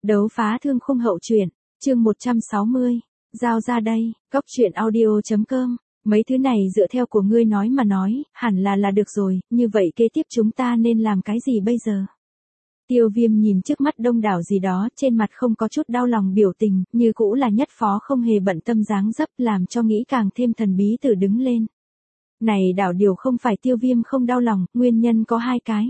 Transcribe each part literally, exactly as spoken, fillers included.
Đấu phá thương khung hậu truyện, chương một trăm sáu mươi, giao ra đây, cóc truyện audio.com, mấy thứ này dựa theo của ngươi nói mà nói, hẳn là là được rồi, như vậy kế tiếp chúng ta nên làm cái gì bây giờ? Tiêu Viêm nhìn trước mắt đông đảo gì đó, trên mặt không có chút đau lòng biểu tình, như cũ là nhất phó không hề bận tâm dáng dấp, làm cho nghĩ càng thêm thần bí tử đứng lên. Này đảo điều không phải Tiêu Viêm không đau lòng, nguyên nhân có hai cái.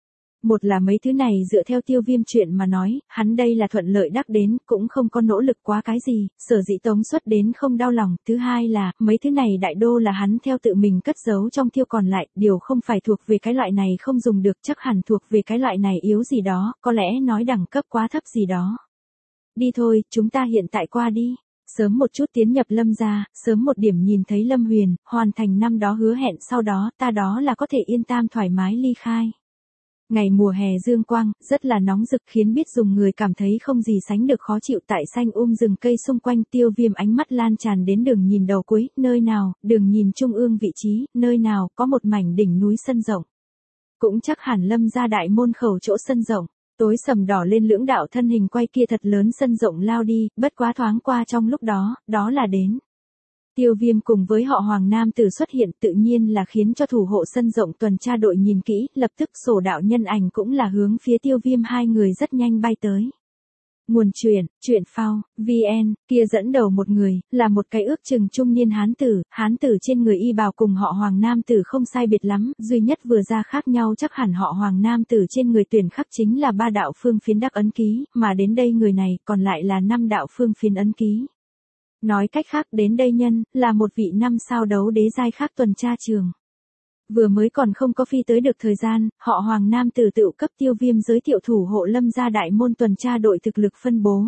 Một là mấy thứ này dựa theo Tiêu Viêm chuyện mà nói, hắn đây là thuận lợi đắc đến, cũng không có nỗ lực quá cái gì, sở dĩ tống xuất đến không đau lòng. Thứ hai là, mấy thứ này đại đô là hắn theo tự mình cất giấu trong thiêu còn lại, điều không phải thuộc về cái loại này không dùng được, chắc hẳn thuộc về cái loại này yếu gì đó, có lẽ nói đẳng cấp quá thấp gì đó. Đi thôi, chúng ta hiện tại qua đi. Sớm một chút tiến nhập Lâm gia, sớm một điểm nhìn thấy Lâm Huyền, hoàn thành năm đó hứa hẹn, sau đó ta đó là có thể yên tam thoải mái ly khai. Ngày mùa hè dương quang, rất là nóng rực khiến biết dùng người cảm thấy không gì sánh được khó chịu tại xanh um rừng cây xung quanh. Tiêu Viêm ánh mắt lan tràn đến đường nhìn đầu cuối, nơi nào, đường nhìn trung ương vị trí, nơi nào, có một mảnh đỉnh núi sân rộng. Cũng chắc hẳn Lâm gia đại môn khẩu chỗ sân rộng, tối sầm đỏ lên lưỡng đạo thân hình quay kia thật lớn sân rộng lao đi, bất quá thoáng qua trong lúc đó, đó là đến. Tiêu Viêm cùng với họ Hoàng Nam Tử xuất hiện tự nhiên là khiến cho thủ hộ sân rộng tuần tra đội nhìn kỹ, lập tức sổ đạo nhân ảnh cũng là hướng phía Tiêu Viêm hai người rất nhanh bay tới. Nguồn truyện, truyện phao, vê en, kia dẫn đầu một người, là một cái ước chừng trung niên hán tử, hán tử trên người y bào cùng họ Hoàng Nam Tử không sai biệt lắm, duy nhất vừa ra khác nhau chắc hẳn họ Hoàng Nam Tử trên người tuyển khắc chính là ba đạo phương phiến đắc ấn ký, mà đến đây người này còn lại là năm đạo phương phiến ấn ký. Nói cách khác đến đây nhân, là một vị năm sao đấu đế giai khác tuần tra trường. Vừa mới còn không có phi tới được thời gian, họ Hoàng Nam Tử tự cấp Tiêu Viêm giới thiệu thủ hộ Lâm gia đại môn tuần tra đội thực lực phân bố.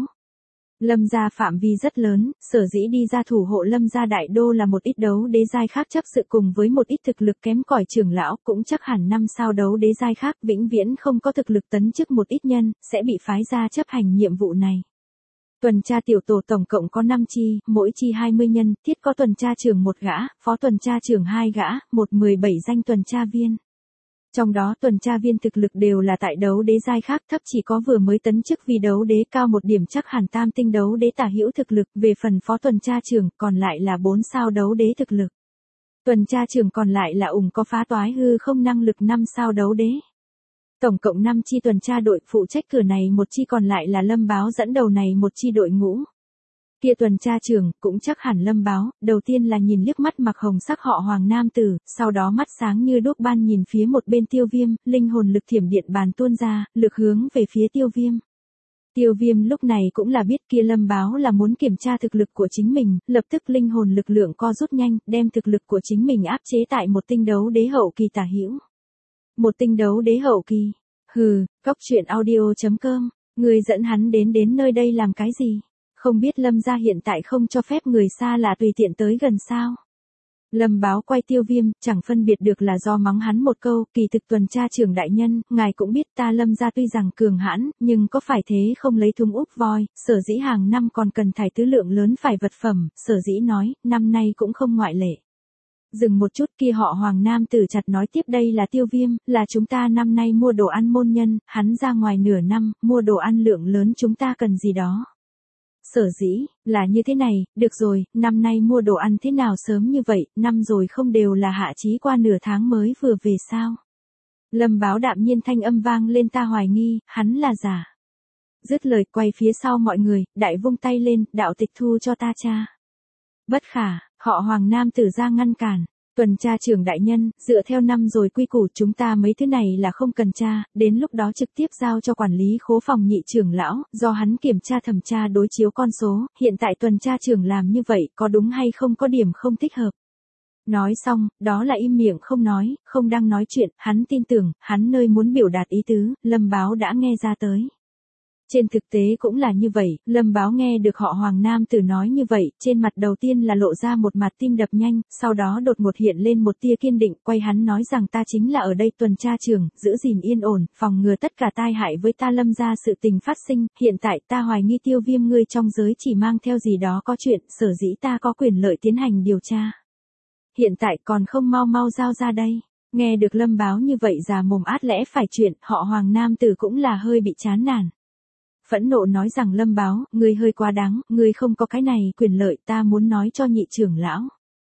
Lâm gia phạm vi rất lớn, sở dĩ đi ra thủ hộ Lâm gia đại đô là một ít đấu đế giai khác chấp sự cùng với một ít thực lực kém cỏi trưởng lão, cũng chắc hẳn năm sao đấu đế giai khác vĩnh viễn không có thực lực tấn chức một ít nhân, sẽ bị phái ra chấp hành nhiệm vụ này. Tuần tra tiểu tổ tổng cộng có năm chi, mỗi chi hai mươi nhân, thiết có tuần tra trưởng một gã, phó tuần tra trưởng hai gã, một mười bảy danh tuần tra viên. Trong đó tuần tra viên thực lực đều là tại đấu đế giai khác thấp, chỉ có vừa mới tấn chức vì đấu đế cao một điểm chắc hẳn tam tinh đấu đế tả hữu thực lực, về phần phó tuần tra trưởng còn lại là bốn sao đấu đế thực lực. Tuần tra trưởng còn lại là ủng có phá toái hư không năng lực năm sao đấu đế. Tổng cộng năm chi tuần tra đội, phụ trách cửa này một chi, còn lại là Lâm Báo dẫn đầu này một chi đội ngũ. Kia tuần tra trưởng, cũng chắc hẳn Lâm Báo, đầu tiên là nhìn liếc mắt mặc hồng sắc họ Hoàng Nam Tử, sau đó mắt sáng như đuốc ban nhìn phía một bên Tiêu Viêm, linh hồn lực thiểm điện bàn tuôn ra, lực hướng về phía Tiêu Viêm. Tiêu Viêm lúc này cũng là biết kia Lâm Báo là muốn kiểm tra thực lực của chính mình, lập tức linh hồn lực lượng co rút nhanh, đem thực lực của chính mình áp chế tại một tinh đấu đế hậu kỳ tả hữu. Một tinh đấu đế hậu kỳ. Hừ, cóc truyện audio.com, người dẫn hắn đến đến nơi đây làm cái gì? Không biết Lâm gia hiện tại không cho phép người xa lạ tùy tiện tới gần sao? Lâm Báo quay Tiêu Viêm, chẳng phân biệt được là do mắng hắn một câu, kỳ thực tuần tra trưởng đại nhân, ngài cũng biết ta Lâm gia tuy rằng cường hãn, nhưng có phải thế không lấy thùng úp voi, sở dĩ hàng năm còn cần thải tứ lượng lớn phải vật phẩm, sở dĩ nói, năm nay cũng không ngoại lệ. Dừng một chút, kia họ Hoàng Nam Tử chặt nói tiếp, đây là Tiêu Viêm, là chúng ta năm nay mua đồ ăn môn nhân, hắn ra ngoài nửa năm, mua đồ ăn lượng lớn chúng ta cần gì đó. Sở dĩ, là như thế này, được rồi, năm nay mua đồ ăn thế nào sớm như vậy, năm rồi không đều là hạ chí qua nửa tháng mới vừa về sao. Lâm Báo đạm nhiên thanh âm vang lên, ta hoài nghi, hắn là giả. Dứt lời quay phía sau mọi người, đại vung tay lên, đạo tịch thu cho ta cha. Bất khả, họ Hoàng Nam Tử ra ngăn cản. Tuần tra trưởng đại nhân, dựa theo năm rồi quy củ chúng ta mấy thứ này là không cần tra, đến lúc đó trực tiếp giao cho quản lý khố phòng nhị trưởng lão, do hắn kiểm tra thẩm tra đối chiếu con số, hiện tại tuần tra trưởng làm như vậy có đúng hay không có điểm không thích hợp. Nói xong, đó là im miệng không nói, không đang nói chuyện, hắn tin tưởng, hắn nơi muốn biểu đạt ý tứ, Lâm Báo đã nghe ra tới. Trên thực tế cũng là như vậy, Lâm Báo nghe được họ Hoàng Nam Tử nói như vậy, trên mặt đầu tiên là lộ ra một mặt tim đập nhanh, sau đó đột ngột hiện lên một tia kiên định, quay hắn nói rằng ta chính là ở đây tuần tra trưởng, giữ gìn yên ổn, phòng ngừa tất cả tai hại với ta Lâm gia sự tình phát sinh, hiện tại ta hoài nghi Tiêu Viêm ngươi trong giới chỉ mang theo gì đó có chuyện, sở dĩ ta có quyền lợi tiến hành điều tra. Hiện tại còn không mau mau giao ra đây. Nghe được Lâm Báo như vậy già mồm át lẽ phải chuyện, họ Hoàng Nam Tử cũng là hơi bị chán nản. phẫn nộ nói rằng Lâm Báo, ngươi hơi quá đáng, ngươi không có cái này quyền lợi, ta muốn nói cho nhị trưởng lão.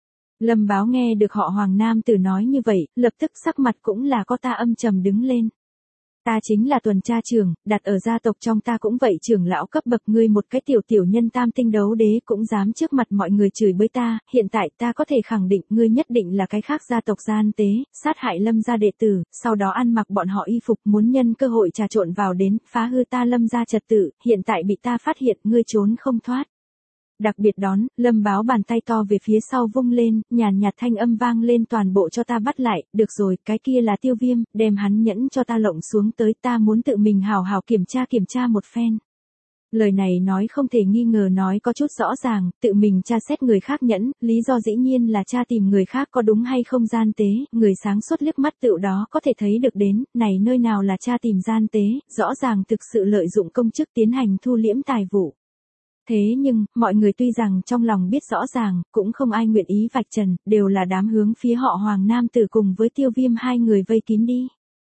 Lâm Báo nghe được họ Hoàng nam tử nói như vậy, lập tức sắc mặt cũng là có ta âm trầm đứng lên. Ta chính là tuần tra trưởng, đặt ở gia tộc trong ta cũng vậy, trưởng lão cấp bậc, ngươi một cái tiểu tiểu nhân tam tinh đấu đế cũng dám trước mặt mọi người chửi bới ta, hiện tại ta có thể khẳng định ngươi nhất định là cái khác gia tộc gian tế, sát hại Lâm gia đệ tử, sau đó ăn mặc bọn họ y phục, muốn nhân cơ hội trà trộn vào đến, phá hư ta Lâm gia trật tự, hiện tại bị ta phát hiện, ngươi trốn không thoát. Đặc biệt đón, Lâm Báo bàn tay to về phía sau vung lên, nhàn nhạt thanh âm vang lên, toàn bộ cho ta bắt lại, được rồi, cái kia là Tiêu Viêm, đem hắn nhẫn cho ta lộng xuống tới, ta muốn tự mình hào hào kiểm tra kiểm tra một phen. Lời này nói không thể nghi ngờ nói có chút rõ ràng, tự mình tra xét người khác nhẫn, lý do dĩ nhiên là tra tìm người khác có đúng hay không gian tế, người sáng suốt liếc mắt tựu đó có thể thấy được đến, này nơi nào là tra tìm gian tế, rõ ràng thực sự lợi dụng công chức tiến hành thu liễm tài vụ. Thế nhưng, mọi người tuy rằng trong lòng biết rõ ràng, cũng không ai nguyện ý vạch trần, đều là đám hướng phía họ Hoàng nam tử cùng với Tiêu Viêm hai người vây kín đi.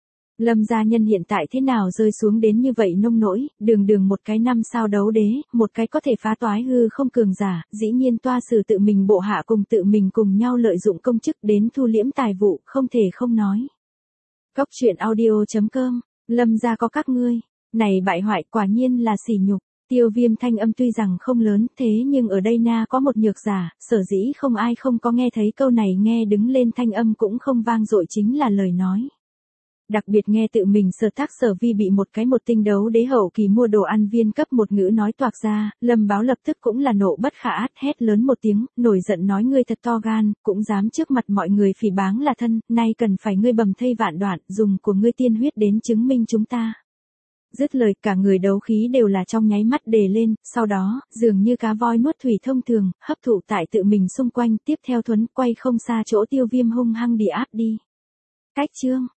Lâm gia nhân hiện tại thế nào rơi xuống đến như vậy nông nỗi, đường đường một cái năm sao đấu đế, một cái có thể phá toái hư không cường giả, dĩ nhiên toa sử tự mình bộ hạ cùng tự mình cùng nhau lợi dụng công chức đến thu liễm tài vụ, không thể không nói. Cóc truyện audio chấm com, Lâm gia có các ngươi, này bại hoại quả nhiên là sỉ nhục. Tiêu Viêm thanh âm tuy rằng không lớn, thế nhưng ở đây na có một nhược giả, sở dĩ không ai không có nghe thấy câu này, nghe đứng lên thanh âm cũng không vang dội, chính là lời nói. Đặc biệt nghe tự mình Sở Thác Sở Vi bị một cái một tinh đấu đế hậu kỳ mua đồ ăn viên cấp một ngữ nói toạc ra, Lâm Báo lập tức cũng là nộ bất khả át, hét lớn một tiếng, nổi giận nói ngươi thật to gan, cũng dám trước mặt mọi người phỉ báng là thân, nay cần phải ngươi bầm thây vạn đoạn, dùng của ngươi tiên huyết đến chứng minh chúng ta. Dứt lời, cả người đấu khí đều là trong nháy mắt đề lên, sau đó, dường như cá voi nuốt thủy thông thường, hấp thụ tại tự mình xung quanh, tiếp theo thuấn quay không xa chỗ Tiêu Viêm hung hăng đi áp đi. Cách chương